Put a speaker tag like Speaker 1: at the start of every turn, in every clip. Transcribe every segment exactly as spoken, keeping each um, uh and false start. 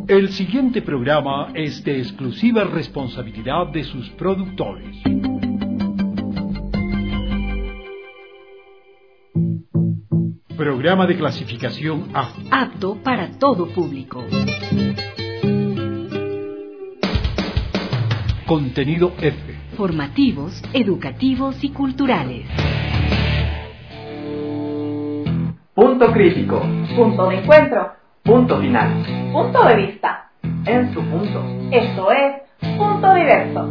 Speaker 1: El siguiente programa es de exclusiva responsabilidad de sus productores. Programa de clasificación A.
Speaker 2: Apto para todo público.
Speaker 1: Contenido F.
Speaker 2: Formativos, educativos y culturales.
Speaker 3: Punto crítico.
Speaker 4: Punto de encuentro.
Speaker 3: Punto final.
Speaker 4: Punto de vista.
Speaker 3: En su punto.
Speaker 4: Esto es Punto Diverso.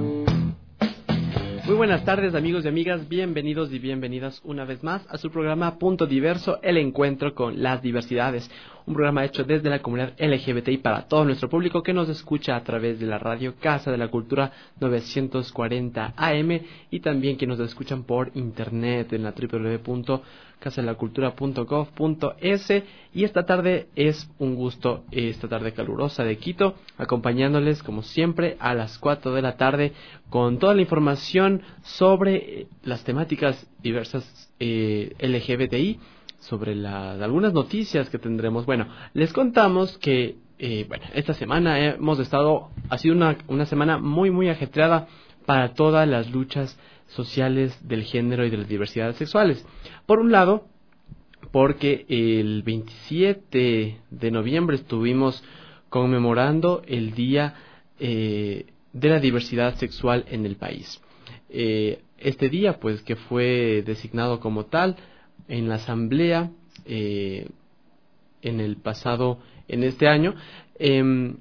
Speaker 5: Muy buenas tardes, amigos y amigas, bienvenidos y bienvenidas una vez más a su programa Punto Diverso, el encuentro con las diversidades. Un programa hecho desde la comunidad L G B T I para todo nuestro público que nos escucha a través de la radio Casa de la Cultura novecientos cuarenta A M y también que nos escuchan por internet en la doble u doble u doble u punto casa de la cultura punto gov punto es. Y esta tarde es un gusto, esta tarde calurosa de Quito, acompañándoles como siempre a las cuatro de la tarde con toda la información sobre las temáticas diversas eh, L G B T I, sobre las algunas noticias que tendremos. Bueno, les contamos que eh, bueno, esta semana hemos estado, ha sido una, una semana muy muy ajetreada para todas las luchas sociales del género y de las diversidades sexuales. Por un lado, porque el veintisiete de noviembre estuvimos conmemorando el Día eh, de la Diversidad Sexual en el país. Eh, este día, pues, que fue designado como tal en la asamblea eh, en el pasado, en este año, eh,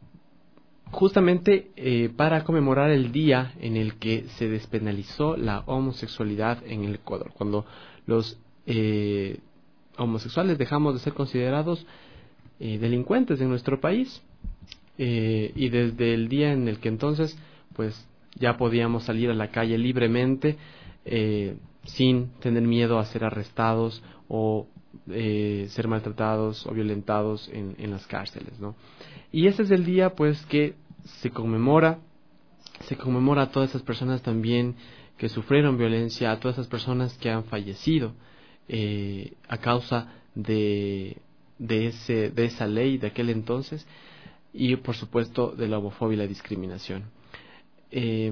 Speaker 5: justamente eh, para conmemorar el día en el que se despenalizó la homosexualidad en el Ecuador, cuando los eh, homosexuales dejamos de ser considerados eh, delincuentes en nuestro país, eh, y desde el día en el que entonces pues ya podíamos salir a la calle libremente, eh, sin tener miedo a ser arrestados o eh, ser maltratados o violentados en, en las cárceles, ¿no? Y ese es el día pues que se conmemora, se conmemora a todas esas personas también que sufrieron violencia, a todas esas personas que han fallecido eh, a causa de, de, ese, de esa ley de aquel entonces, y por supuesto de la homofobia y la discriminación. Eh,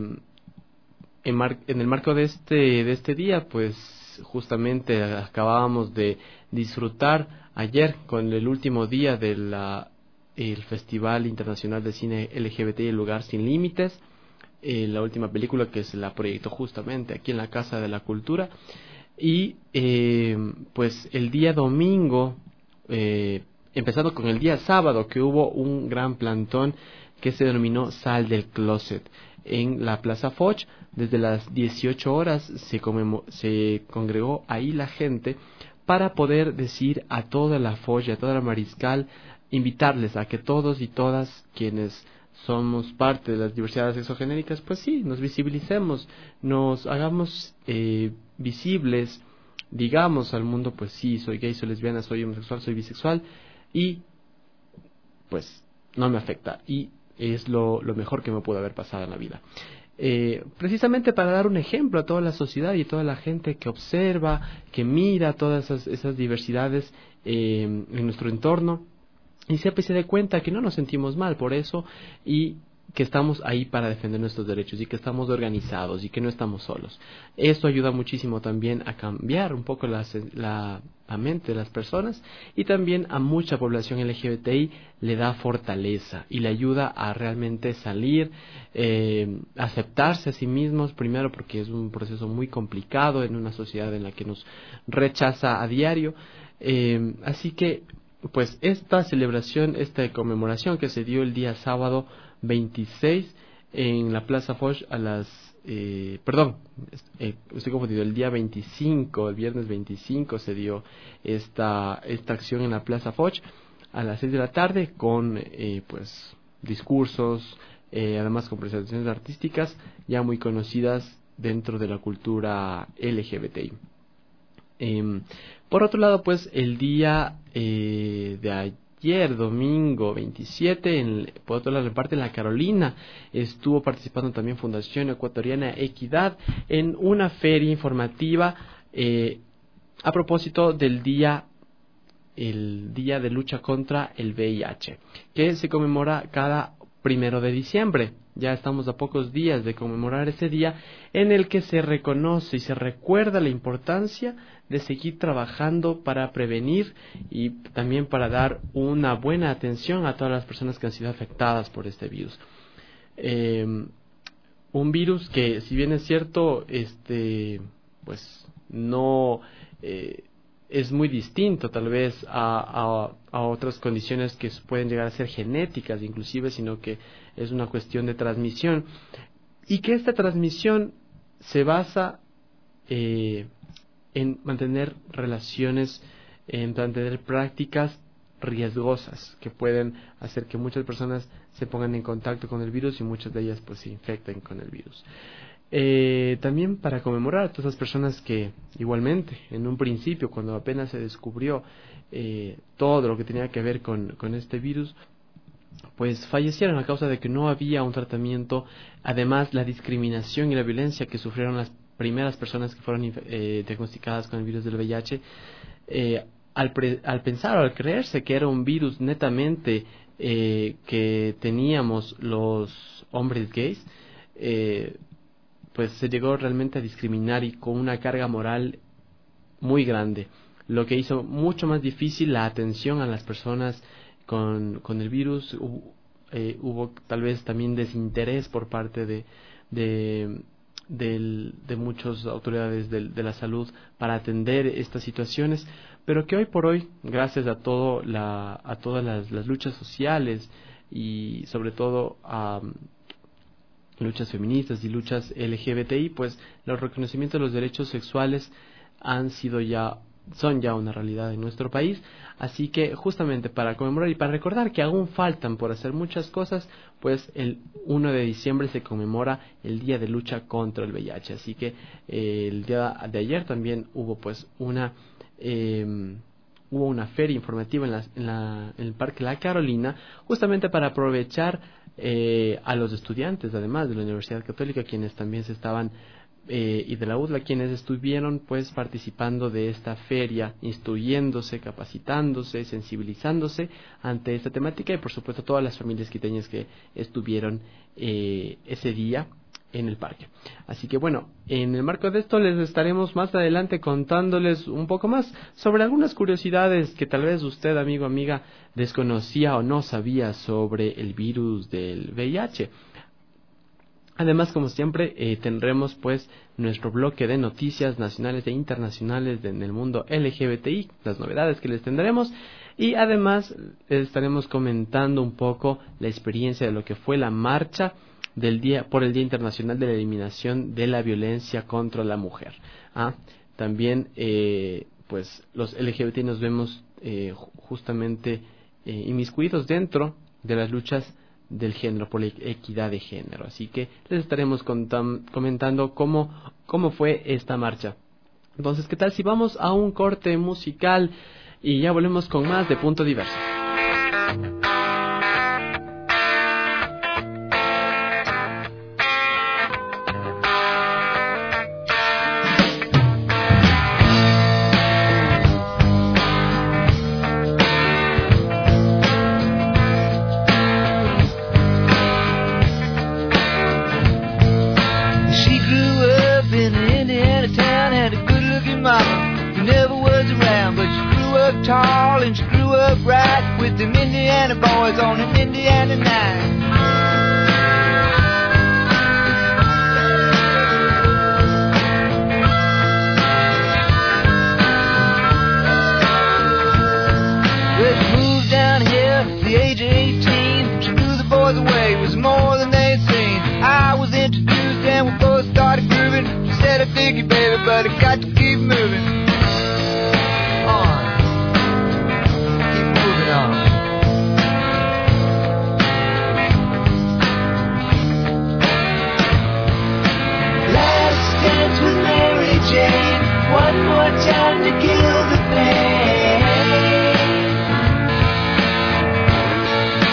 Speaker 5: En, mar- en el marco de este de este día, pues justamente acabábamos de disfrutar ayer con el último día de la el Festival Internacional de Cine L G B T I El Lugar Sin Límites, eh, la última película que se la proyectó justamente aquí en la Casa de la Cultura. Y eh, pues el día domingo, eh, empezando con el día sábado, que hubo un gran plantón que se denominó Sal del Closet en la Plaza Foch. Desde las dieciocho horas se, conmemo- se congregó ahí la gente para poder decir a toda la Foch, a toda la Mariscal, invitarles a que todos y todas quienes somos parte de las diversidades sexogenéricas, pues sí, nos visibilicemos, nos hagamos eh, visibles, digamos al mundo, pues sí, soy gay, soy lesbiana, soy homosexual, soy bisexual, y pues no me afecta, y es lo, lo mejor que me pudo haber pasado en la vida. Eh, precisamente para dar un ejemplo a toda la sociedad y toda la gente que observa, que mira todas esas, esas diversidades eh, en nuestro entorno, y siempre se dé cuenta que no nos sentimos mal por eso, y que estamos ahí para defender nuestros derechos, y que estamos organizados, y que no estamos solos. Esto ayuda muchísimo también a cambiar un poco la, la, la mente de las personas, y también a mucha población L G B T I le da fortaleza y le ayuda a realmente salir, eh, aceptarse a sí mismos, primero porque es un proceso muy complicado en una sociedad en la que nos rechaza a diario. Eh, así que pues esta celebración, esta conmemoración que se dio el día sábado veintiséis en la Plaza Foch a las, eh, perdón, eh, estoy confundido, el día veinticinco, el viernes veinticinco se dio esta, esta acción en la Plaza Foch a las seis de la tarde con eh, pues discursos, eh, además con presentaciones artísticas ya muy conocidas dentro de la cultura L G B T I. Eh, por otro lado, pues el día eh, de ayer, domingo veintisiete, en, por otro lado, en parte en la Carolina, estuvo participando también Fundación Ecuatoriana Equidad en una feria informativa eh, a propósito del Día el Día de Lucha contra el V I H, que se conmemora cada primero de diciembre. Ya estamos a pocos días de conmemorar ese día, en el que se reconoce y se recuerda la importancia de seguir trabajando para prevenir y también para dar una buena atención a todas las personas que han sido afectadas por este virus. Eh, un virus que, si bien es cierto, este, pues no eh, es muy distinto tal vez a, a, a otras condiciones que pueden llegar a ser genéticas inclusive, sino que es una cuestión de transmisión, y que esta transmisión se basa eh, en mantener relaciones, en mantener prácticas riesgosas que pueden hacer que muchas personas se pongan en contacto con el virus y muchas de ellas pues se infecten con el virus. Eh, también para conmemorar a todas esas personas que igualmente en un principio, cuando apenas se descubrió eh, todo lo que tenía que ver con, con este virus, pues fallecieron a causa de que no había un tratamiento. Además, la discriminación y la violencia que sufrieron las primeras personas que fueron eh, diagnosticadas con el virus del V I H, eh, al, pre, al pensar o al creerse que era un virus netamente eh, que teníamos los hombres gays, eh, pues se llegó realmente a discriminar y con una carga moral muy grande, lo que hizo mucho más difícil la atención a las personas con, con el virus. Hubo, eh, hubo tal vez también desinterés por parte de, de, de, de muchas autoridades de, de la salud para atender estas situaciones, pero que hoy por hoy, gracias a, todo la, a todas las, las luchas sociales y sobre todo a luchas feministas y luchas L G B T I, pues los reconocimientos de los derechos sexuales han sido ya, son ya una realidad en nuestro país. Así que justamente para conmemorar y para recordar que aún faltan por hacer muchas cosas, pues el primero de diciembre se conmemora el Día de Lucha contra el V I H. Así que eh, el día de ayer también hubo pues una eh, hubo una feria informativa en, la, en, la, en el Parque La Carolina, justamente para aprovechar eh, a los estudiantes, además de la Universidad Católica, quienes también se estaban eh, y de la U D L A, quienes estuvieron pues participando de esta feria, instruyéndose, capacitándose, sensibilizándose ante esta temática, y por supuesto todas las familias quiteñas que estuvieron eh, ese día en el parque. Así que bueno, en el marco de esto les estaremos más adelante contándoles un poco más sobre algunas curiosidades que tal vez usted, amigo, amiga, desconocía o no sabía sobre el virus del V I H. Además, como siempre, eh, tendremos pues nuestro bloque de noticias nacionales e internacionales de, en el mundo L G B T I, las novedades que les tendremos, y además eh, estaremos comentando un poco la experiencia de lo que fue la marcha del día por el Día Internacional de la Eliminación de la Violencia contra la Mujer. ¿Ah? También eh, pues los L G B T nos vemos eh, justamente eh, inmiscuidos dentro de las luchas del género, por la equidad de género. Así que les estaremos contam- comentando cómo, cómo fue esta marcha. Entonces, ¿qué tal si vamos a un corte musical y ya volvemos con más de Punto Diverso?
Speaker 6: Tall and she grew up right with them Indiana boys on an Indiana night. Well, she moved down here at the age of eighteen. She blew the boys away, it was more than they'd seen. I was introduced and we both started grooving. She said, I dig you, baby, but I got to keep moving. One more time to kill the pain.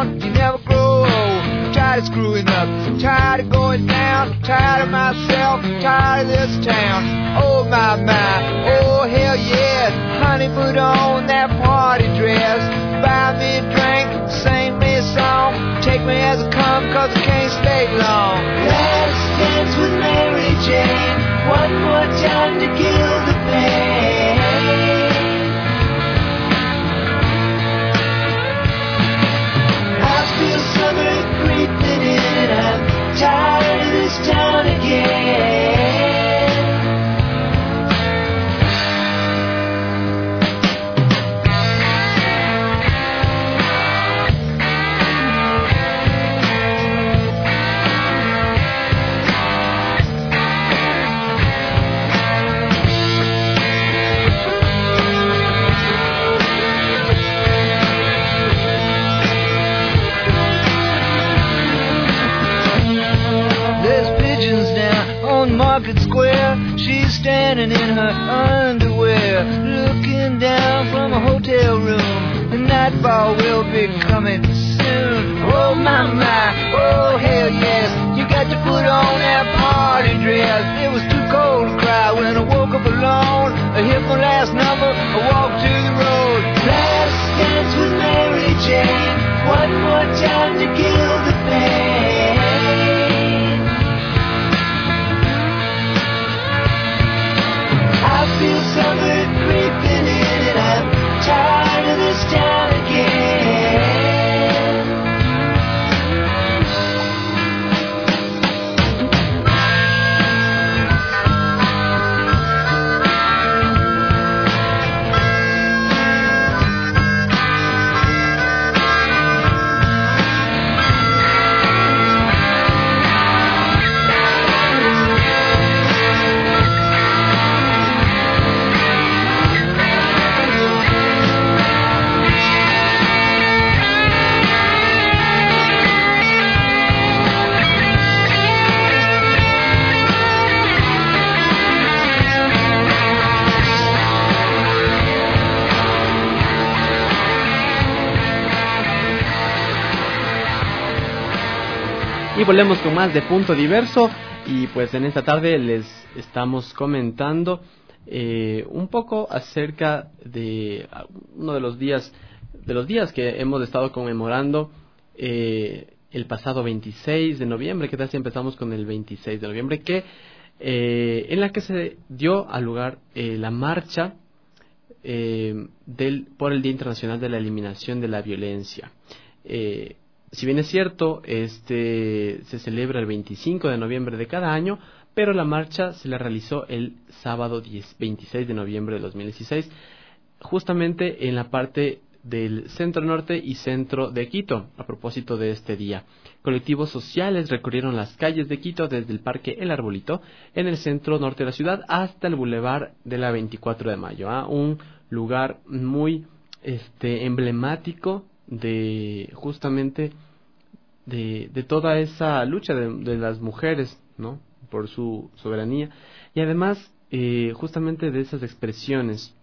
Speaker 6: around, you never grow old. I'm tired of screwing up, I'm tired of going down, I'm tired of myself, I'm tired of this town. Oh my, my, oh hell yes. Honey, put on that party dress, buy me a drink, sing me a song, take me as I come, cause I can't stay long. Last dance with Mary Jane, one more time to kill the pain. I feel summer creeping in, I'm tired of this town again. Market Square, she's standing in her underwear, looking down from a hotel room. The nightfall will be coming soon. Oh my my, oh hell yes, you got to put on that party dress. It was too cold to cry when I woke up alone. I hit my last number, I walked to the road. Last dance with Mary Jane, one more time to kill the pain. I feel summer creeping in and I'm tired of this town again.
Speaker 5: Y volvemos con más de Punto Diverso, y pues en esta tarde les estamos comentando eh, un poco acerca de uno de los días de los días que hemos estado conmemorando eh, el pasado veintiséis de noviembre. ¿Qué tal si empezamos con el veintiséis de noviembre? Que eh, en la que se dio a lugar eh, la marcha eh, del por el Día Internacional de la Eliminación de la Violencia. Eh, Si bien es cierto, este se celebra el veinticinco de noviembre de cada año, pero la marcha se la realizó el sábado veintiséis de noviembre de dos mil dieciséis, justamente en la parte del centro norte y centro de Quito, a propósito de este día. Colectivos sociales recorrieron las calles de Quito desde el Parque El Arbolito, en el centro norte de la ciudad, hasta el Boulevard de la veinticuatro de mayo, ¿eh? Un lugar muy este emblemático de justamente de, de toda esa lucha de, de las mujeres, ¿no?, por su soberanía, y además eh, justamente de esas expresiones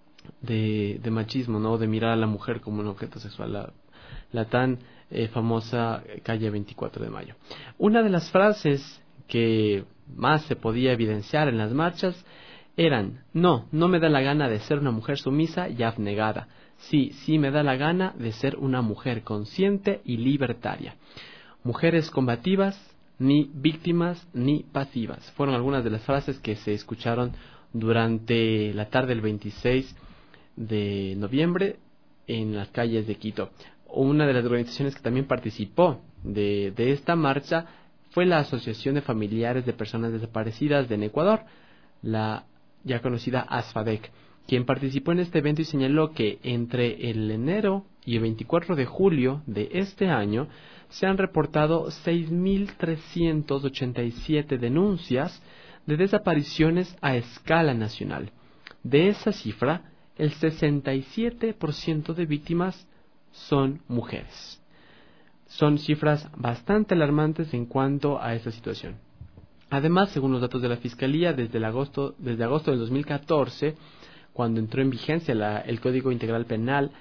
Speaker 5: de, de machismo, ¿no?, de mirar a la mujer como un objeto sexual, la, la tan eh, famosa calle veinticuatro de mayo. Una de las frases que más se podía evidenciar en las marchas eran: no, no me da la gana de ser una mujer sumisa y abnegada. Sí, sí me da la gana de ser una mujer consciente y libertaria. Mujeres combativas, ni víctimas, ni pasivas. Fueron algunas de las frases que se escucharon durante la tarde del veintiséis de noviembre en las calles de Quito. Una de las organizaciones que también participó de, de esta marcha fue la Asociación de Familiares de Personas Desaparecidas de Ecuador, la ya conocida ASFADEC, quien participó en este evento y señaló que entre el enero y el veinticuatro de julio de este año se han reportado seis mil trescientas ochenta y siete denuncias de desapariciones a escala nacional. De esa cifra, el sesenta y siete por ciento de víctimas son mujeres. Son cifras bastante alarmantes en cuanto a esta situación. Además, según los datos de la Fiscalía, desde, el agosto, desde agosto del dos mil catorce, cuando entró en vigencia la, el Código Integral Penal,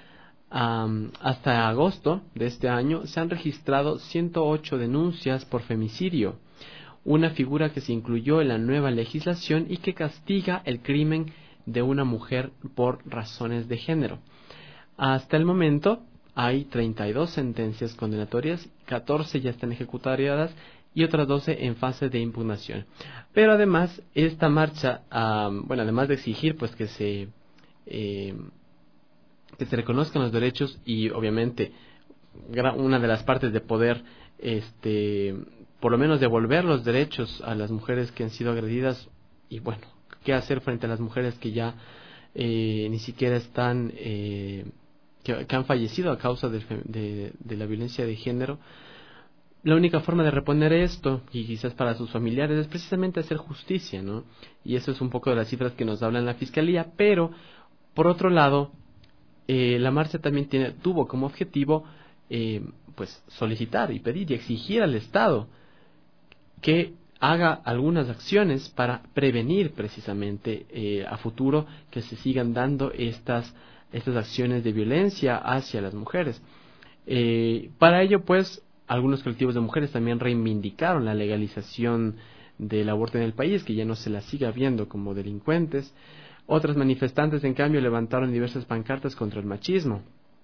Speaker 5: Um, hasta agosto de este año se han registrado ciento ocho denuncias por femicidio, una figura que se incluyó en la nueva legislación y que castiga el crimen de una mujer por razones de género. Hasta el momento hay treinta y dos sentencias condenatorias, catorce ya están ejecutadas y otras doce en fase de impugnación. Pero además esta marcha, um, bueno, además de exigir pues que se eh, que se reconozcan los derechos y obviamente una de las partes de poder este por lo menos devolver los derechos a las mujeres que han sido agredidas y bueno, qué hacer frente a las mujeres que ya eh, ni siquiera están eh, que, que han fallecido a causa de, de, de la violencia de género. La única forma de reponer esto, y quizás para sus familiares, es precisamente hacer justicia, ¿no? Y eso es un poco de las cifras que nos habla en la Fiscalía, pero por otro lado, eh, la marcha también tiene, tuvo como objetivo eh, pues solicitar y pedir y exigir al Estado que haga algunas acciones para prevenir precisamente eh, a futuro que se sigan dando estas, estas acciones de violencia hacia las mujeres. Eh, para ello, pues, algunos colectivos de mujeres también reivindicaron la legalización del aborto en el país, que ya no se las siga viendo como delincuentes. Otras manifestantes, en cambio, levantaron diversas pancartas contra el machismo,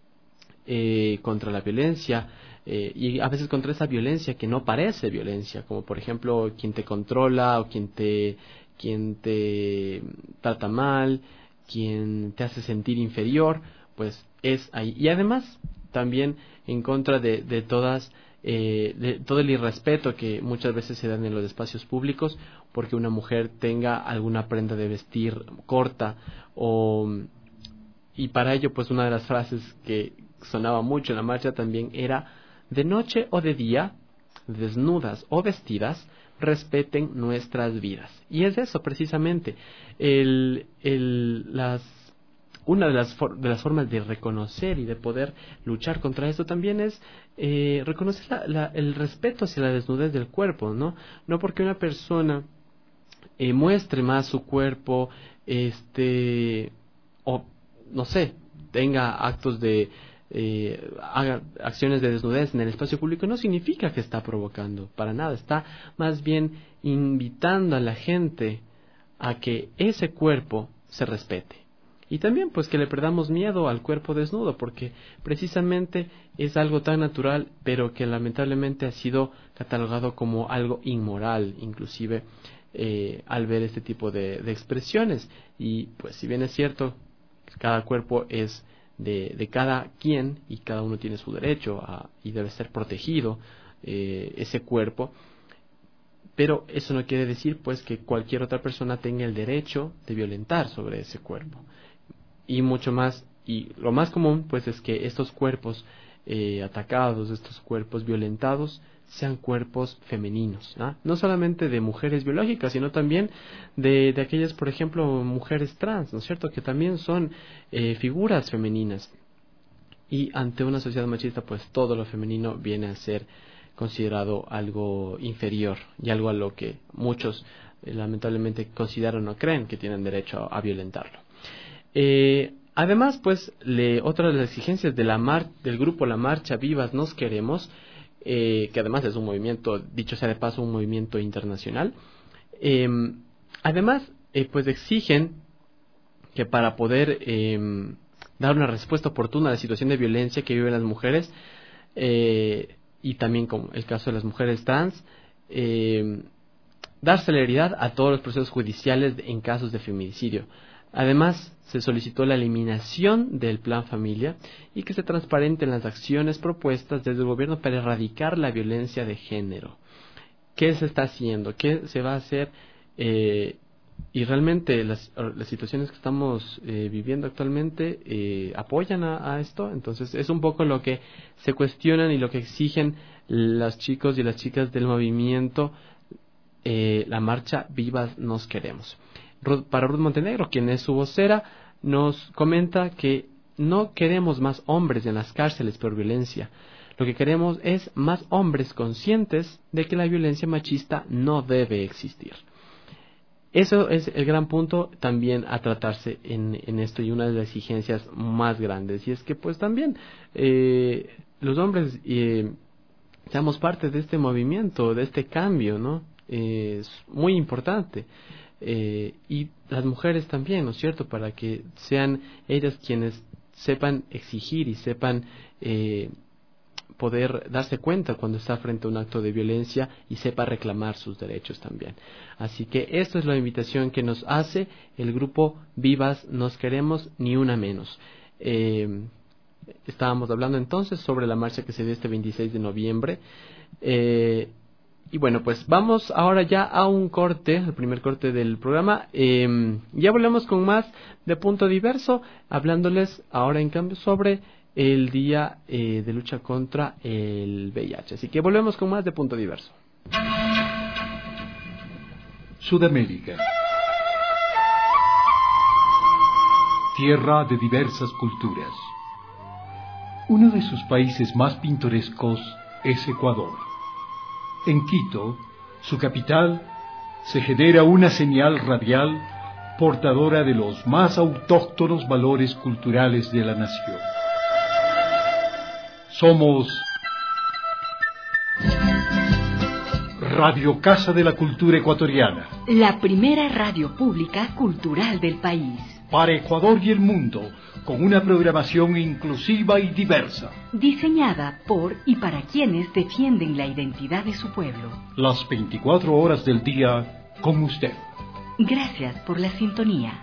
Speaker 5: eh, contra la violencia, eh, y a veces contra esa violencia que no parece violencia, como por ejemplo quien te controla o quien te, quien te trata mal, quien te hace sentir inferior, pues es ahí. Y además también en contra de, de todas Eh, de todo el irrespeto que muchas veces se dan en los espacios públicos porque una mujer tenga alguna prenda de vestir corta o y para ello pues una de las frases que sonaba mucho en la marcha también era: de noche o de día, desnudas o vestidas, respeten nuestras vidas. Y es eso precisamente el, el, las Una de las, for- de las formas de reconocer y de poder luchar contra esto también es eh, reconocer la, la, el respeto hacia la desnudez del cuerpo, ¿no? No porque una persona eh, muestre más su cuerpo, este, o no sé, tenga actos de, eh, haga acciones de desnudez en el espacio público, no significa que está provocando, para nada, está más bien invitando a la gente a que ese cuerpo se respete. Y también pues que le perdamos miedo al cuerpo desnudo, porque precisamente es algo tan natural, pero que lamentablemente ha sido catalogado como algo inmoral, inclusive eh, al ver este tipo de, de expresiones. Y pues si bien es cierto, cada cuerpo es de, de cada quien y cada uno tiene su derecho a, y debe ser protegido eh, ese cuerpo, pero eso no quiere decir pues que cualquier otra persona tenga el derecho de violentar sobre ese cuerpo. Y mucho más, y lo más común pues es que estos cuerpos eh, atacados, estos cuerpos violentados, sean cuerpos femeninos, ¿no? No solamente de mujeres biológicas, sino también de, de aquellas, por ejemplo, mujeres trans, ¿no es cierto?, que también son eh, figuras femeninas. Y ante una sociedad machista, pues todo lo femenino viene a ser considerado algo inferior y algo a lo que muchos eh, lamentablemente consideran o creen que tienen derecho a, a violentarlo. Eh, además, pues, le, otra de las exigencias de la mar, del grupo La Marcha Vivas Nos Queremos, eh, que además es un movimiento, dicho sea de paso, un movimiento internacional, eh, además, eh, pues exigen que para poder eh, dar una respuesta oportuna a la situación de violencia que viven las mujeres, eh, y también como el caso de las mujeres trans, eh, dar celeridad a todos los procesos judiciales en casos de feminicidio. Además, se solicitó la eliminación del Plan Familia y que se transparenten las acciones propuestas desde el gobierno para erradicar la violencia de género. ¿Qué se está haciendo? ¿Qué se va a hacer? Eh, y realmente las, las situaciones que estamos eh, viviendo actualmente eh, apoyan a, a esto. Entonces es un poco lo que se cuestionan y lo que exigen los chicos y las chicas del movimiento eh, La Marcha Vivas Nos Queremos. Para Ruth Montenegro, quien es su vocera, nos comenta que no queremos más hombres en las cárceles por violencia. Lo que queremos es más hombres conscientes de que la violencia machista no debe existir. eso es el gran punto también a tratarse en, en esto, y una de las exigencias más grandes, y es que pues también eh, los hombres eh, seamos parte de este movimiento, de este cambio, ¿no? Eh, es muy importante. Eh, y las mujeres también, ¿no es cierto?, para que sean ellas quienes sepan exigir y sepan eh, poder darse cuenta cuando está frente a un acto de violencia y sepa reclamar sus derechos también. Así que esto es la invitación que nos hace el grupo Vivas Nos Queremos, Ni Una Menos. Eh, estábamos hablando entonces sobre la marcha que se dio este veintiséis de noviembre. Eh, Y bueno, pues vamos ahora ya a un corte, el primer corte del programa. Eh, ya volvemos con más de Punto Diverso, hablándoles ahora en cambio sobre el Día eh, de Lucha contra el V I H. Así que volvemos con más de Punto Diverso.
Speaker 1: Sudamérica. Tierra de diversas culturas. Uno de sus países más pintorescos es Ecuador. En Quito, su capital, se genera una señal radial portadora de los más autóctonos valores culturales de la nación. Somos Radio Casa de la Cultura Ecuatoriana.
Speaker 2: La primera radio pública cultural del país.
Speaker 1: Para Ecuador y el mundo, con una programación inclusiva y diversa.
Speaker 2: Diseñada por y para quienes defienden la identidad de su pueblo.
Speaker 1: Las veinticuatro horas del día con usted.
Speaker 2: Gracias por la sintonía.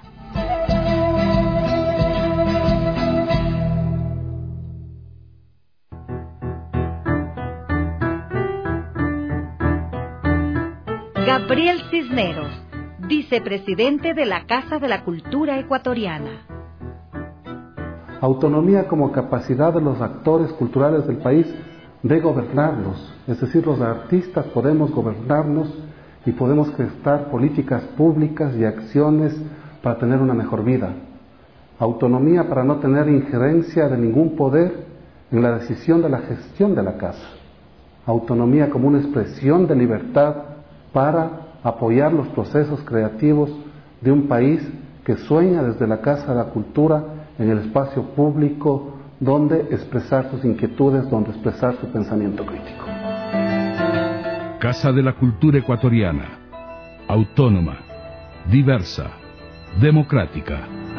Speaker 7: Gabriel Cisneros, vicepresidente de la Casa de la Cultura Ecuatoriana.
Speaker 8: Autonomía como capacidad de los actores culturales del país de gobernarlos, es decir, los artistas podemos gobernarnos y podemos gestar políticas públicas y acciones para tener una mejor vida. Autonomía para no tener injerencia de ningún poder en la decisión de la gestión de la casa. Autonomía como una expresión de libertad para apoyar los procesos creativos de un país que sueña desde la Casa de la Cultura en el espacio público donde expresar sus inquietudes, donde expresar su pensamiento crítico.
Speaker 9: Casa de la Cultura Ecuatoriana, autónoma, diversa, democrática.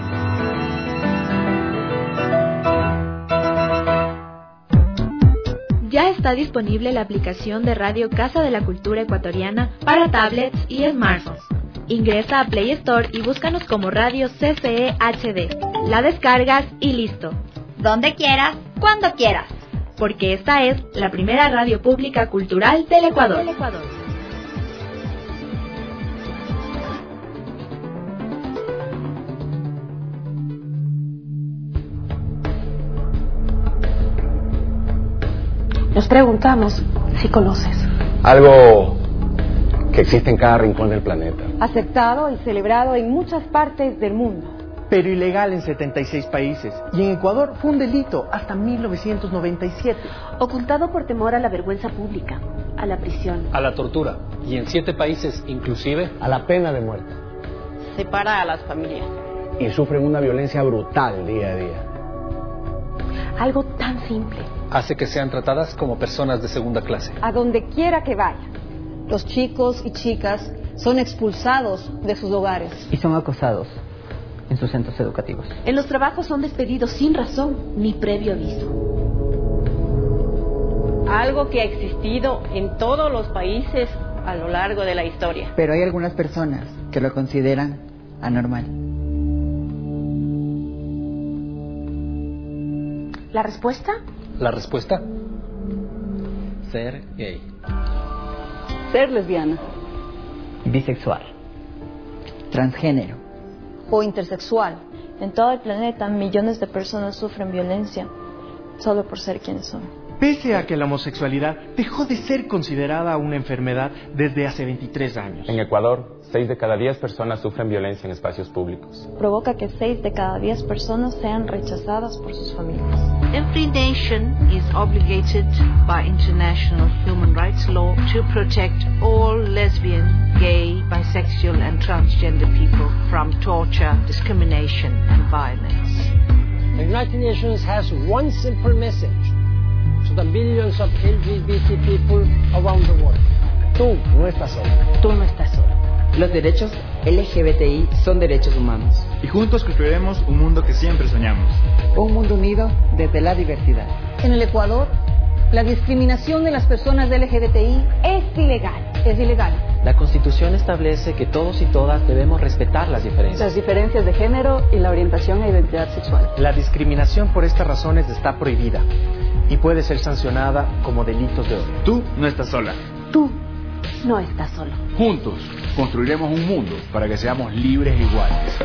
Speaker 10: Ya está disponible la aplicación de Radio Casa de la Cultura Ecuatoriana para tablets y smartphones. Ingresa a Play Store y búscanos como Radio C C E H D. La descargas y listo.
Speaker 7: Donde quieras, cuando quieras.
Speaker 10: Porque esta es la primera radio pública cultural del Ecuador. Del Ecuador.
Speaker 11: Nos preguntamos si conoces.
Speaker 12: Algo que existe en cada rincón del planeta.
Speaker 11: Aceptado y celebrado en muchas partes del mundo.
Speaker 13: Pero ilegal en setenta y seis países. Y en Ecuador fue un delito hasta mil novecientos noventa y siete.
Speaker 14: Ocultado por temor a la vergüenza pública, a la prisión.
Speaker 15: A la tortura. Y en siete países, inclusive,
Speaker 12: a la pena de muerte.
Speaker 16: Separa a las familias.
Speaker 12: Y sufren una violencia brutal día a día.
Speaker 11: Algo tan simple.
Speaker 15: Hace que sean tratadas como personas de segunda clase.
Speaker 11: A donde quiera que vayan.
Speaker 17: Los chicos y chicas son expulsados de sus hogares.
Speaker 18: Y son acosados en sus centros educativos.
Speaker 14: En los trabajos son despedidos sin razón ni previo aviso.
Speaker 16: Algo que ha existido en todos los países a lo largo de la historia.
Speaker 18: Pero hay algunas personas que lo consideran anormal.
Speaker 14: ¿La respuesta?
Speaker 15: ¿La respuesta?
Speaker 18: Ser gay.
Speaker 17: Ser lesbiana.
Speaker 18: Bisexual. Transgénero.
Speaker 10: O intersexual. En todo el planeta millones de personas sufren violencia solo por ser quienes son.
Speaker 13: Pese a que la homosexualidad dejó de ser considerada una enfermedad desde hace veintitrés años.
Speaker 19: En Ecuador, seis de cada diez personas sufren violencia en espacios públicos.
Speaker 10: Provoca que seis de cada diez personas sean rechazadas por sus familias.
Speaker 20: Every nation is obligated by international human human rights law to protect all lesbian, gay, bisexual and transgender people from torture, discrimination and violence.
Speaker 21: The United Nations has one simple message to the millions of L G B T people around the world. Tú no estás solo.
Speaker 20: Tú no estás solo.
Speaker 18: Los derechos L G B T I son derechos humanos.
Speaker 22: Y juntos construiremos un mundo que siempre soñamos.
Speaker 18: Un mundo unido desde la diversidad.
Speaker 17: En el Ecuador, la discriminación de las personas L G B T I es ilegal. Es ilegal.
Speaker 23: La Constitución establece que todos y todas debemos respetar las diferencias.
Speaker 11: Las diferencias de género y la orientación e identidad sexual.
Speaker 13: La discriminación por estas razones está prohibida y puede ser sancionada como delitos de odio.
Speaker 22: Tú no estás sola.
Speaker 14: Tú no estás solo.
Speaker 24: Juntos construiremos un mundo para que seamos libres e iguales.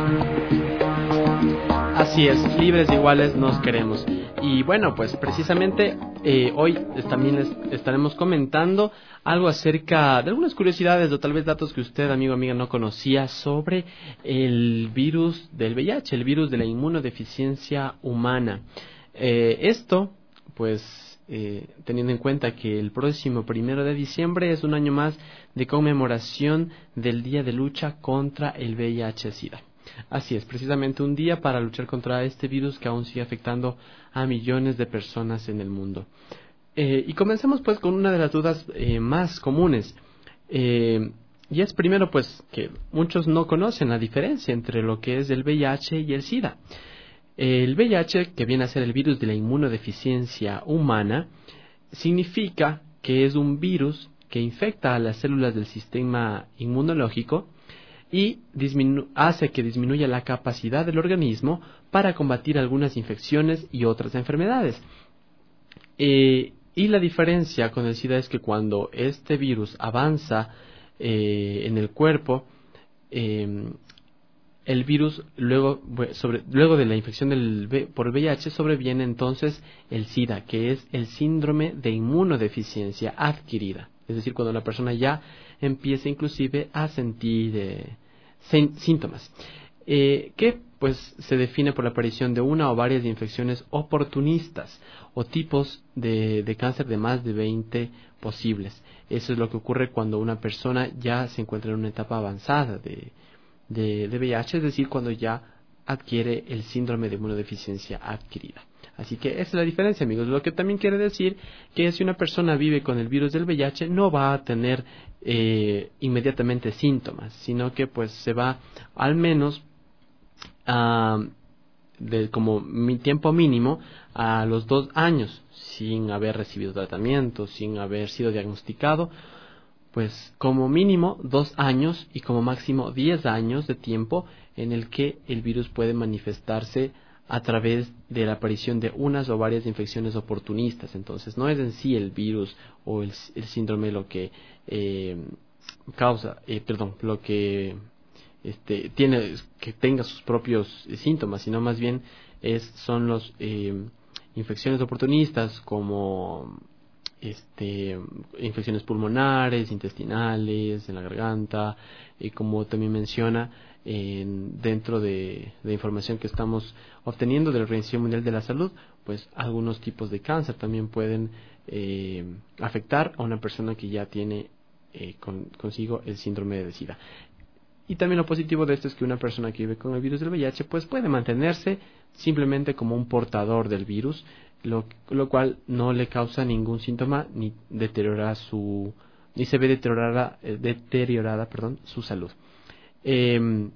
Speaker 5: Así es, libres e iguales nos queremos. Y bueno, pues precisamente eh, hoy también les estaremos comentando algo acerca de algunas curiosidades o tal vez datos que usted, amigo o amiga, no conocía sobre el virus del V I H, el virus de la inmunodeficiencia humana. Eh, esto, pues... Eh, teniendo en cuenta que el próximo primero de diciembre es un año más de conmemoración del Día de Lucha contra el V I H SIDA. Así es, precisamente un día para luchar contra este virus que aún sigue afectando a millones de personas en el mundo. Eh, y comencemos pues con una de las dudas eh, más comunes. Eh, y es primero pues que muchos no conocen la diferencia entre lo que es el V I H y el SIDA. El V I H, que viene a ser el virus de la inmunodeficiencia humana, significa que es un virus que infecta a las células del sistema inmunológico y disminu- hace que disminuya la capacidad del organismo para combatir algunas infecciones y otras enfermedades. Eh, y la diferencia con el SIDA es que cuando este virus avanza eh, en el cuerpo, eh, el virus luego sobre, luego de la infección del, por V I H sobreviene entonces el SIDA, que es el síndrome de inmunodeficiencia adquirida. Es decir, cuando la persona ya empieza inclusive a sentir eh, síntomas. Eh, que pues se define por la aparición de una o varias infecciones oportunistas o tipos de, de cáncer de más de veinte posibles. Eso es lo que ocurre cuando una persona ya se encuentra en una etapa avanzada de De, de V I H, es decir, cuando ya adquiere el síndrome de inmunodeficiencia adquirida. Así que esa es la diferencia, amigos. Lo que también quiere decir que si una persona vive con el virus del V I H no va a tener eh, inmediatamente síntomas, sino que pues se va al menos a, de, como mi tiempo mínimo a los dos años sin haber recibido tratamiento, sin haber sido diagnosticado. Pues como mínimo dos años y como máximo diez años de tiempo en el que el virus puede manifestarse a través de la aparición de unas o varias infecciones oportunistas. Entonces no es en sí el virus o el, el síndrome lo que eh, causa, eh, perdón, lo que este, tiene que tenga sus propios eh, síntomas, sino más bien es son los eh, infecciones oportunistas como Este, infecciones pulmonares, intestinales, en la garganta, y como también menciona en, dentro de, de información que estamos obteniendo de la Organización Mundial de la Salud, pues algunos tipos de cáncer también pueden eh, afectar a una persona que ya tiene eh, con, consigo el síndrome de SIDA. Y también lo positivo de esto es que una persona que vive con el virus del V I H pues puede mantenerse simplemente como un portador del virus, Lo, lo cual no le causa ningún síntoma ni deteriora su ni se ve deteriorada eh, deteriorada perdón su salud. Eh,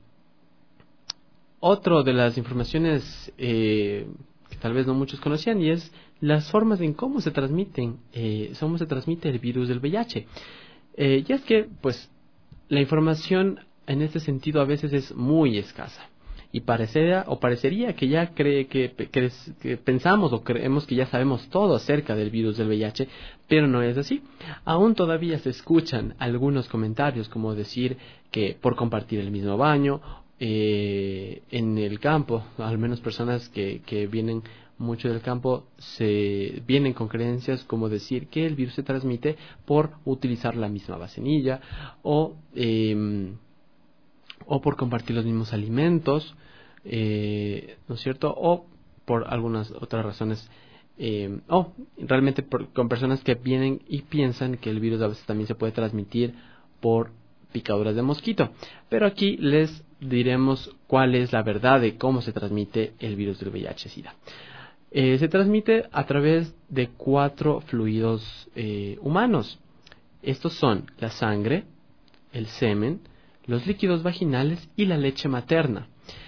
Speaker 5: otro de las informaciones eh, que tal vez no muchos conocían y es las formas en cómo se transmiten eh, cómo se transmite el virus del V I H. Eh, y es que pues la información en este sentido a veces es muy escasa. Y parecería, o parecería que ya cree que, que, que pensamos o creemos que ya sabemos todo acerca del virus del V I H, pero no es así. Aún todavía se escuchan algunos comentarios como decir que por compartir el mismo baño, eh, en el campo, al menos personas que, que vienen mucho del campo, se vienen con creencias como decir que el virus se transmite por utilizar la misma vasenilla o... Eh, o por compartir los mismos alimentos, eh, ¿no es cierto? O por algunas otras razones eh, o realmente por, con personas que vienen y piensan que el virus a veces también se puede transmitir por picaduras de mosquito. Pero aquí les diremos cuál es la verdad de cómo se transmite el virus del V I H SIDA. Eh, se transmite a través de cuatro fluidos eh, humanos. Estos son la sangre, el semen, los líquidos vaginales y la leche materna.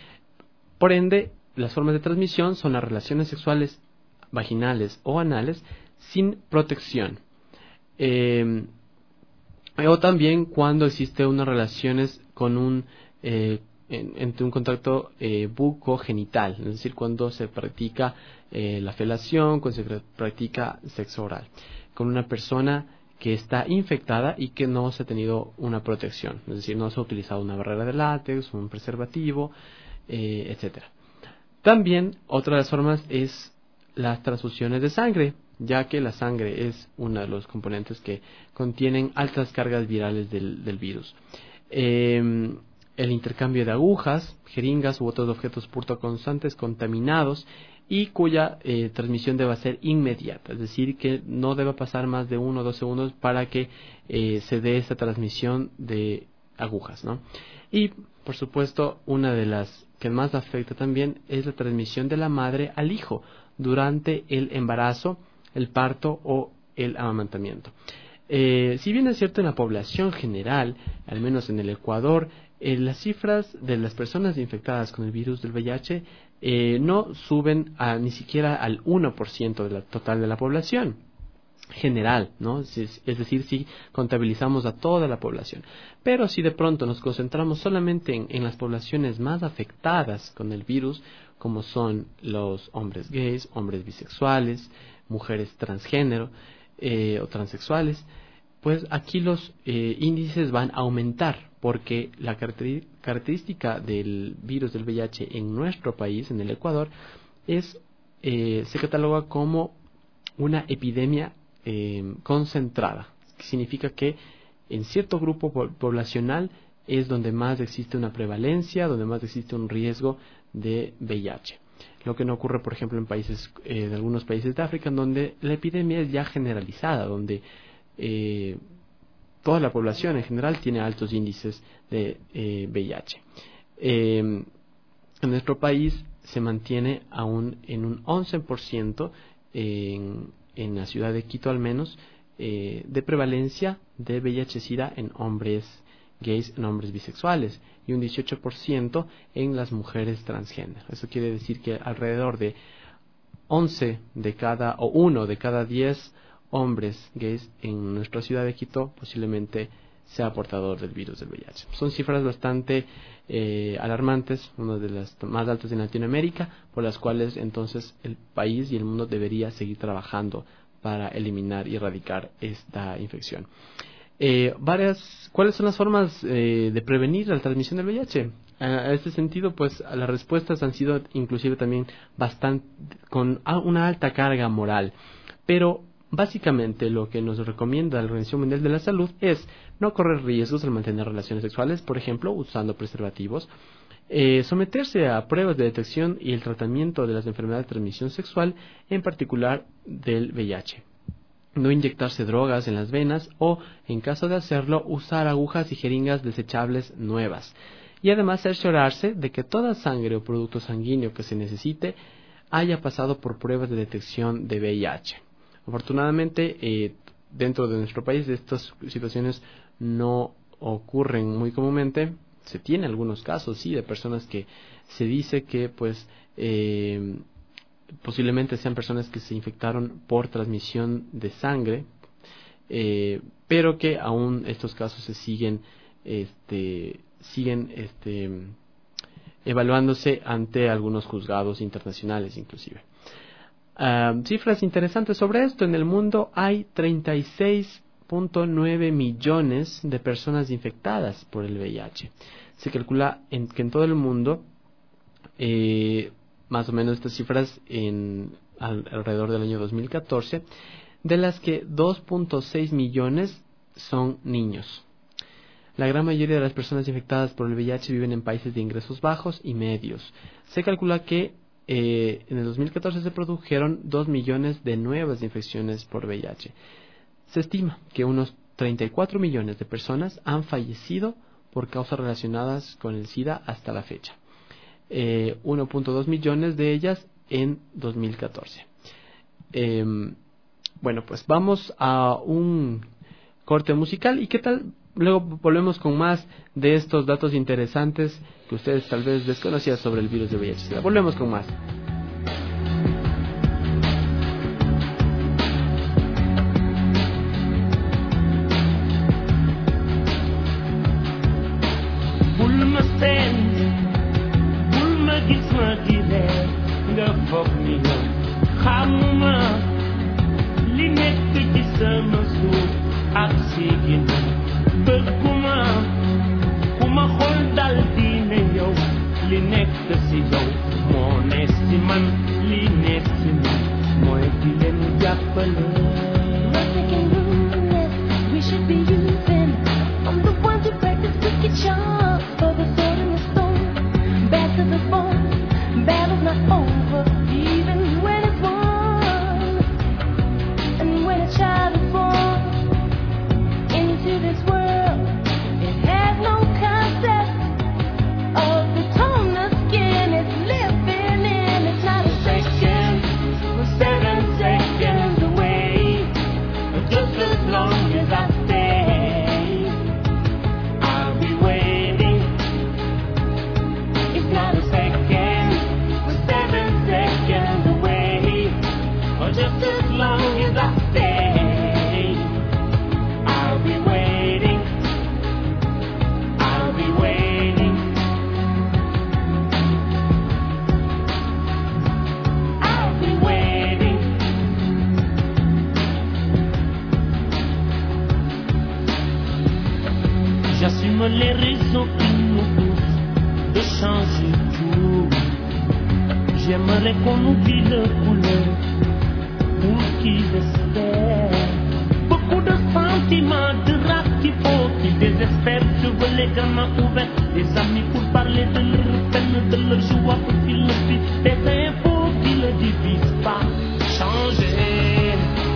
Speaker 5: Por ende, las formas de transmisión son las relaciones sexuales vaginales o anales sin protección. Eh, o también cuando existe unas relaciones con un eh, en, entre un contacto eh, bucogenital, es decir, cuando se practica eh, la felación, cuando se practica sexo oral con una persona que está infectada y que no se ha tenido una protección, es decir, no se ha utilizado una barrera de látex, un preservativo, eh, etcétera. También otra de las formas es las transfusiones de sangre, ya que la sangre es uno de los componentes que contienen altas cargas virales del, del virus. Eh, el intercambio de agujas, jeringas u otros objetos punzocortantes contaminados y cuya eh, transmisión debe ser inmediata, es decir, que no debe pasar más de uno o dos segundos para que eh, se dé esta transmisión de agujas, ¿no? Y, por supuesto, una de las que más afecta también es la transmisión de la madre al hijo durante el embarazo, el parto o el amamantamiento. Eh, si bien es cierto en la población general, al menos en el Ecuador, eh, las cifras de las personas infectadas con el virus del V I H eh, no suben a, ni siquiera al uno por ciento de la total de la población general, ¿no? Es, es decir, si contabilizamos a toda la población. Pero si de pronto nos concentramos solamente en, en las poblaciones más afectadas con el virus, como son los hombres gays, hombres bisexuales, mujeres transgénero eh, o transexuales, pues aquí los eh, índices van a aumentar, porque la caracteri- característica del virus del V I H en nuestro país, en el Ecuador, es eh, se cataloga como una epidemia eh, concentrada, que significa que en cierto grupo po- poblacional es donde más existe una prevalencia, donde más existe un riesgo de V I H. Lo que no ocurre, por ejemplo, en países, eh, en algunos países de África, donde la epidemia es ya generalizada, donde eh, toda la población en general tiene altos índices de eh, V I H. Eh, en nuestro país se mantiene aún en un once por ciento, en, en la ciudad de Quito al menos, eh, de prevalencia de V I H-Sida en hombres gays, en hombres bisexuales, y un dieciocho por ciento en las mujeres transgénero. Eso quiere decir que alrededor de once de cada, o uno de cada diez hombres gays en nuestra ciudad de Quito posiblemente sea portador del virus del V I H. Son cifras bastante eh, alarmantes, una de las más altas en Latinoamérica, por las cuales entonces el país y el mundo debería seguir trabajando para eliminar y erradicar esta infección. Eh, varias, ¿Cuáles son las formas eh, de prevenir la transmisión del V I H? A este sentido, pues las respuestas han sido inclusive también bastante con una alta carga moral, pero básicamente lo que nos recomienda la Organización Mundial de la Salud es no correr riesgos al mantener relaciones sexuales, por ejemplo, usando preservativos, eh, someterse a pruebas de detección y el tratamiento de las enfermedades de transmisión sexual, en particular del V I H. No inyectarse drogas en las venas o, en caso de hacerlo, usar agujas y jeringas desechables nuevas. Y además cerciorarse de que toda sangre o producto sanguíneo que se necesite haya pasado por pruebas de detección de V I H. Afortunadamente, eh, dentro de nuestro país estas situaciones no ocurren muy comúnmente. Se tienen algunos casos, sí, de personas que se dice que, pues, eh, posiblemente sean personas que se infectaron por transmisión de sangre, eh, pero que aún estos casos se siguen, este, siguen, este, evaluándose ante algunos juzgados internacionales, inclusive. Uh, cifras interesantes sobre esto: en el mundo hay treinta y seis punto nueve millones de personas infectadas por el V I H. Se calcula en, que en todo el mundo eh, más o menos estas cifras en al, alrededor del año dos mil catorce, de las que dos punto seis millones son niños. La gran mayoría de las personas infectadas por el V I H viven en países de ingresos bajos y medios. Se calcula que eh, en el dos mil catorce se produjeron dos millones de nuevas infecciones por V I H. Se estima que unos treinta y cuatro millones de personas han fallecido por causas relacionadas con el SIDA hasta la fecha. Eh, uno punto dos millones de ellas en dos mil catorce. Eh, bueno, pues vamos a un corte musical y qué tal, luego volvemos con más de estos datos interesantes que ustedes tal vez desconocían sobre el virus de V I H. Volvemos con más.
Speaker 1: Les raisons qui nous poussent de changer tout. J'aimerais qu'on oublie le couleur pour qu'ils espèrent. Beaucoup de sentiments, de race qu'il faut qu'ils désespèrent. Je veux les gamins ouverts, des amis pour parler de leur peine, de leur joie pour qu'ils ne puissent. Des infos qui ne divisent pas. Changer.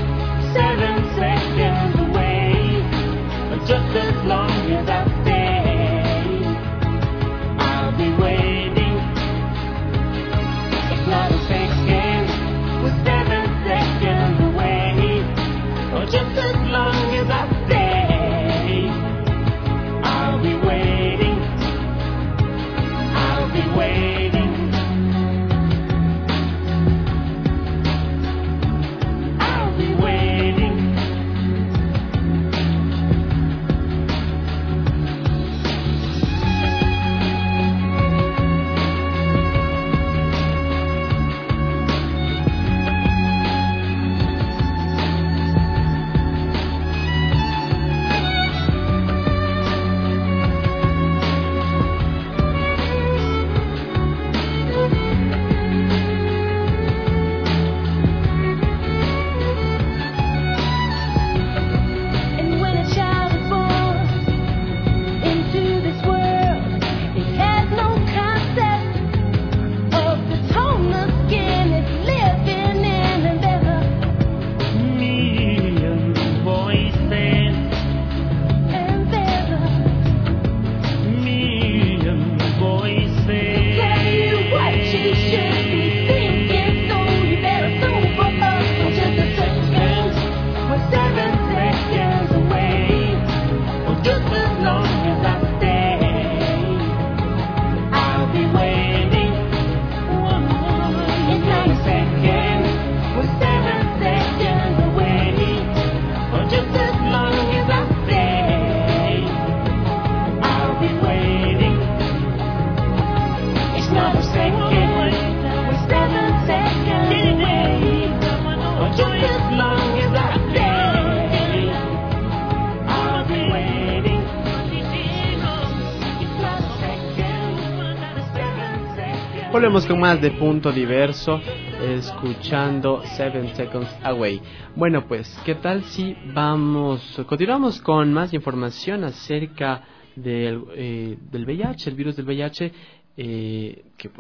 Speaker 1: Seven seconds away, just as long as I just as long as I stay, I'll be waiting, I'll be waiting, I'll be waiting.
Speaker 5: Volvemos con más de Punto Diverso, escuchando Seven Seconds Away. Bueno, pues, ¿qué tal si vamos, continuamos con más información acerca del, eh, del V I H, el virus del V I H, eh, que pues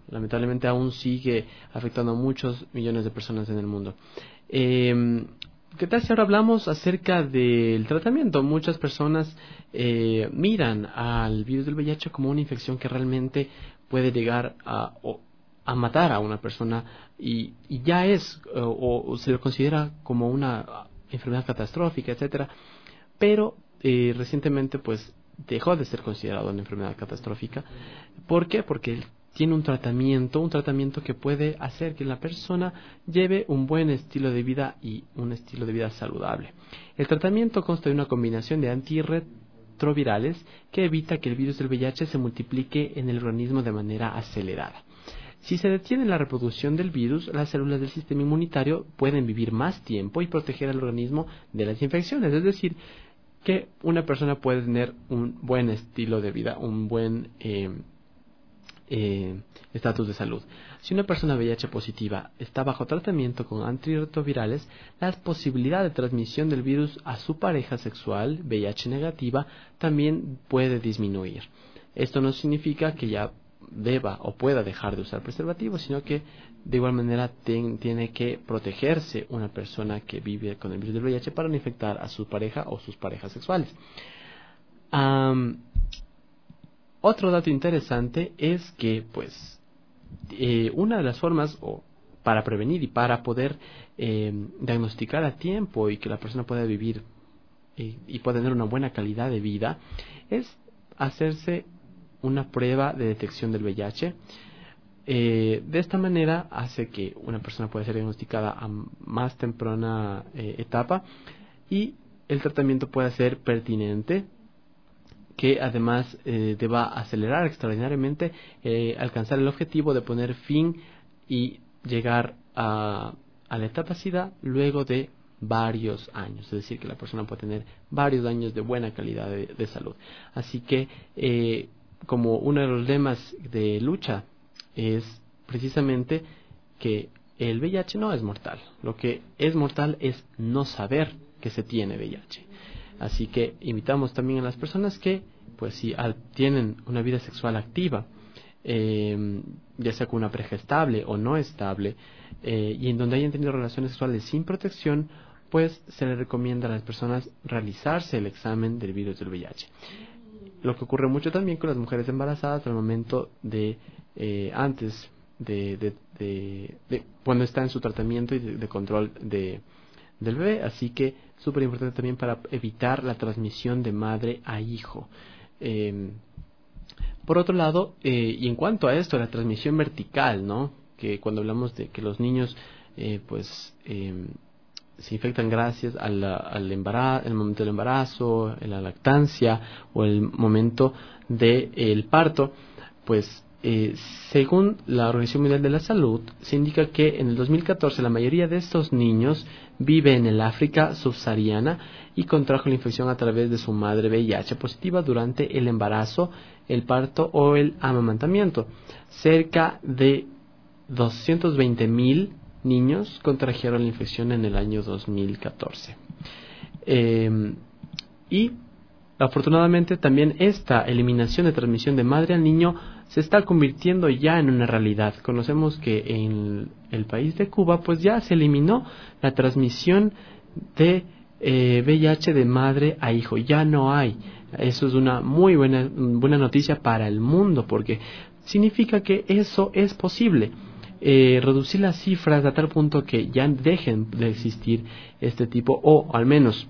Speaker 5: lamentablemente aún sigue afectando a muchos millones de personas en el mundo. Eh, ¿Qué tal si ahora hablamos acerca del tratamiento? Muchas personas eh, miran al virus del V I H como una infección que realmente puede llegar a, a matar a una persona y, y ya es, o, o se lo considera como una enfermedad catastrófica, etcétera. Pero eh, recientemente pues dejó de ser considerado una enfermedad catastrófica. ¿Por qué? Porque tiene un tratamiento, un tratamiento que puede hacer que la persona lleve un buen estilo de vida y un estilo de vida saludable. El tratamiento consta de una combinación de antirretrovirales que evita que el virus del V I H se multiplique en el organismo de manera acelerada. Si se detiene la reproducción del virus, las células del sistema inmunitario pueden vivir más tiempo y proteger al organismo de las infecciones. Es decir, que una persona puede tener un buen estilo de vida, un buen eh, estatus eh, de salud. Si una persona V I H positiva está bajo tratamiento con antirretrovirales, la posibilidad de transmisión del virus a su pareja sexual V I H negativa también puede disminuir. Esto no significa que ya deba o pueda dejar de usar preservativos, sino que de igual manera ten, tiene que protegerse una persona que vive con el virus del V I H para no infectar a su pareja o sus parejas sexuales. Um, otro dato interesante es que pues eh, una de las formas o para prevenir y para poder eh, diagnosticar a tiempo y que la persona pueda vivir y, y pueda tener una buena calidad de vida es hacerse una prueba de detección del V I H. Eh, de esta manera hace que una persona pueda ser diagnosticada a más temprana eh, etapa y el tratamiento pueda ser pertinente, que además eh, deba acelerar extraordinariamente, eh, alcanzar el objetivo de poner fin y llegar a, a la etapa SIDA luego de varios años, es decir, que la persona puede tener varios años de buena calidad de, de salud. Así que eh, como uno de los lemas de lucha es precisamente que el V I H no es mortal. Lo que es mortal es no saber que se tiene V I H. Así que invitamos también a las personas que, pues si al, tienen una vida sexual activa, eh, ya sea con una pareja estable o no estable, eh, y en donde hayan tenido relaciones sexuales sin protección, pues se les recomienda a las personas realizarse el examen del virus del V I H. Lo que ocurre mucho también con las mujeres embarazadas al momento de, eh, antes de, de, de, de, cuando está en su tratamiento y de, de control de, del bebé, así que súper importante también para evitar la transmisión de madre a hijo. Eh, por otro lado, eh, y en cuanto a esto, la transmisión vertical, ¿no? Que cuando hablamos de que los niños, eh, pues, eh, se infectan gracias al, al embarazo, el momento del embarazo, la lactancia o el momento del parto, pues eh, según la Organización Mundial de la Salud, se indica que en el dos mil catorce la mayoría de estos niños vive en el África subsahariana y contrajo la infección a través de su madre V I H positiva durante el embarazo, el parto o el amamantamiento. Cerca de doscientos veinte mil niños contrajeron la infección en el año dos mil catorce. Eh, y afortunadamente también esta eliminación de transmisión de madre al niño se está convirtiendo ya en una realidad. Conocemos que en el país de Cuba pues ya se eliminó la transmisión de eh, V I H de madre a hijo. Ya no hay. Eso es una muy buena, buena noticia para el mundo porque significa que eso es posible. Eh, reducir las cifras a tal punto que ya dejen de existir este tipo, o al menos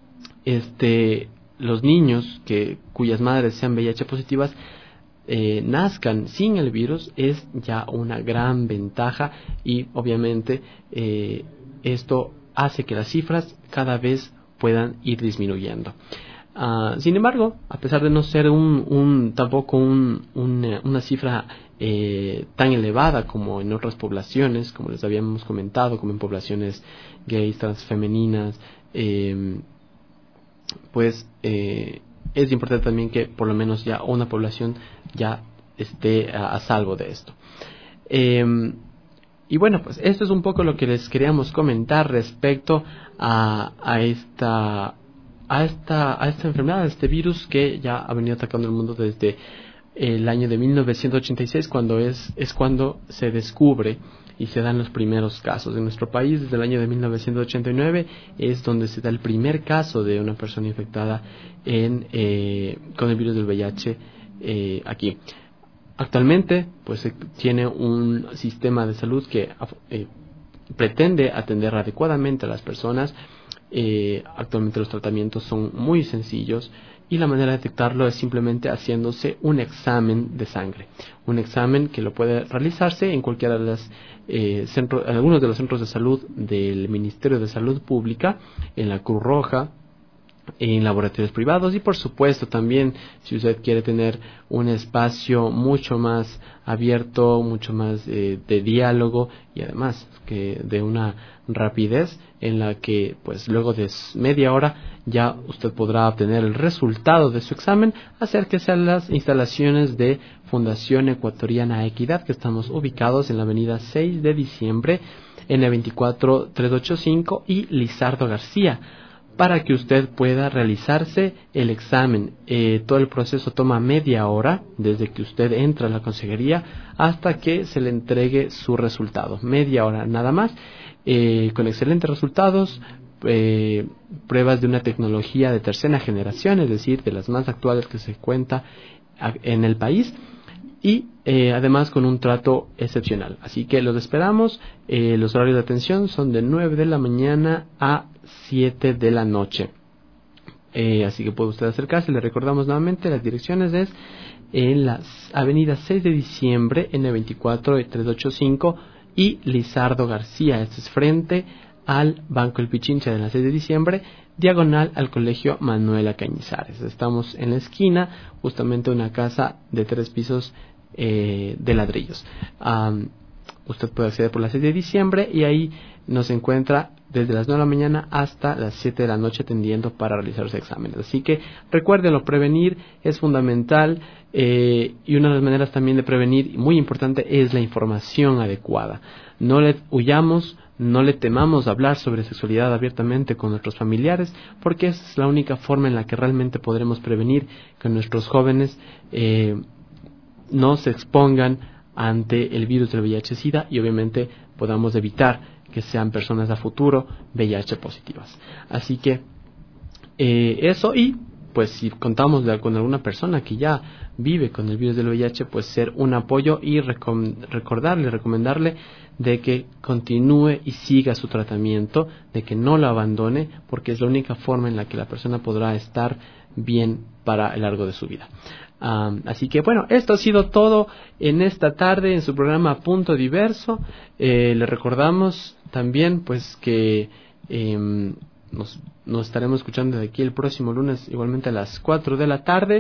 Speaker 5: este los niños que cuyas madres sean V I H positivas eh, nazcan sin el virus, es ya una gran ventaja y obviamente eh, esto hace que las cifras cada vez puedan ir disminuyendo. Uh, sin embargo, a pesar de no ser un, un tampoco un, un, una cifra eh, tan elevada como en otras poblaciones, como les habíamos comentado, como en poblaciones gays, transfemeninas, eh, pues eh, es importante también que por lo menos ya una población ya esté a, a salvo de esto. Eh, y bueno, pues esto es un poco lo que les queríamos comentar respecto a, a esta a esta a esta enfermedad, a este virus que ya ha venido atacando el mundo desde el año de mil novecientos ochenta y seis, cuando es, es cuando se descubre y se dan los primeros casos. En nuestro país, desde el año de mil novecientos ochenta y nueve, es donde se da el primer caso de una persona infectada en, eh, con el virus del V I H eh, aquí. Actualmente, pues se tiene un sistema de salud que eh, pretende atender adecuadamente a las personas. Eh, actualmente los tratamientos son muy sencillos y la manera de detectarlo es simplemente haciéndose un examen de sangre, un examen que lo puede realizarse en cualquiera de las eh, centros, en algunos de los centros de salud del Ministerio de Salud Pública, en la Cruz Roja, en laboratorios privados, y por supuesto también si usted quiere tener un espacio mucho más abierto, mucho más eh, de diálogo y además que de una rapidez en la que pues luego de media hora ya usted podrá obtener el resultado de su examen, acérquese a las instalaciones de Fundación Ecuatoriana Equidad, que estamos ubicados en la avenida seis de diciembre, N veinticuatro tres ochenta y cinco y Lizardo García, para que usted pueda realizarse el examen. Eh, todo el proceso toma media hora, desde que usted entra a la consejería hasta que se le entregue su resultado. Media hora nada más, eh, con excelentes resultados, eh, pruebas de una tecnología de tercera generación, es decir, de las más actuales que se cuenta en el país, y eh, además con un trato excepcional. Así que los esperamos. Eh, los horarios de atención son de nueve de la mañana a siete de la noche. Eh, así que puede usted acercarse. Le recordamos nuevamente, las direcciones es en la avenida seis de diciembre, N veinticuatro tres ochenta y cinco y Lizardo García. Este es frente al Banco El Pichincha de la seis de diciembre, diagonal al Colegio Manuela Cañizares. Estamos en la esquina, justamente una casa de tres pisos eh, de ladrillos. Um, usted puede acceder por la seis de diciembre y ahí nos encuentra desde las nueve de la mañana hasta las siete de la noche atendiendo para realizar los exámenes. Así que recuérdenlo, prevenir es fundamental, eh, y una de las maneras también de prevenir, muy importante, es la información adecuada. No le huyamos, no le temamos hablar sobre sexualidad abiertamente con nuestros familiares, porque esa es la única forma en la que realmente podremos prevenir que nuestros jóvenes eh, no se expongan ante el virus del V I H-Sida y obviamente podamos evitar que sean personas a futuro V I H positivas. Así que eh, eso, y pues si contamos de, con alguna persona que ya vive con el virus del V I H, pues ser un apoyo y recom- recordarle, recomendarle de que continúe y siga su tratamiento, de que no lo abandone, porque es la única forma en la que la persona podrá estar bien para el largo de su vida. Um, así que bueno, esto ha sido todo en esta tarde en su programa Punto Diverso. Eh, le recordamos también pues que eh, nos, nos estaremos escuchando de aquí el próximo lunes igualmente a las cuatro de la tarde.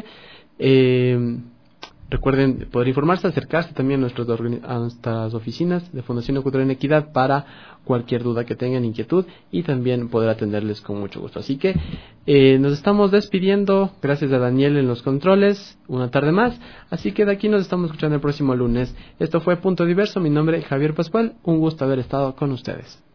Speaker 5: Eh, recuerden poder informarse, acercarse también a, nuestros, a nuestras oficinas de Fundación Ecuatoriana Equidad para cualquier duda que tengan, inquietud, y también poder atenderles con mucho gusto. Así que eh, nos estamos despidiendo, gracias a Daniel en los controles, una tarde más, así que de aquí nos estamos escuchando el próximo lunes. Esto fue Punto Diverso, mi nombre es Javier Pascual, un gusto haber estado con ustedes.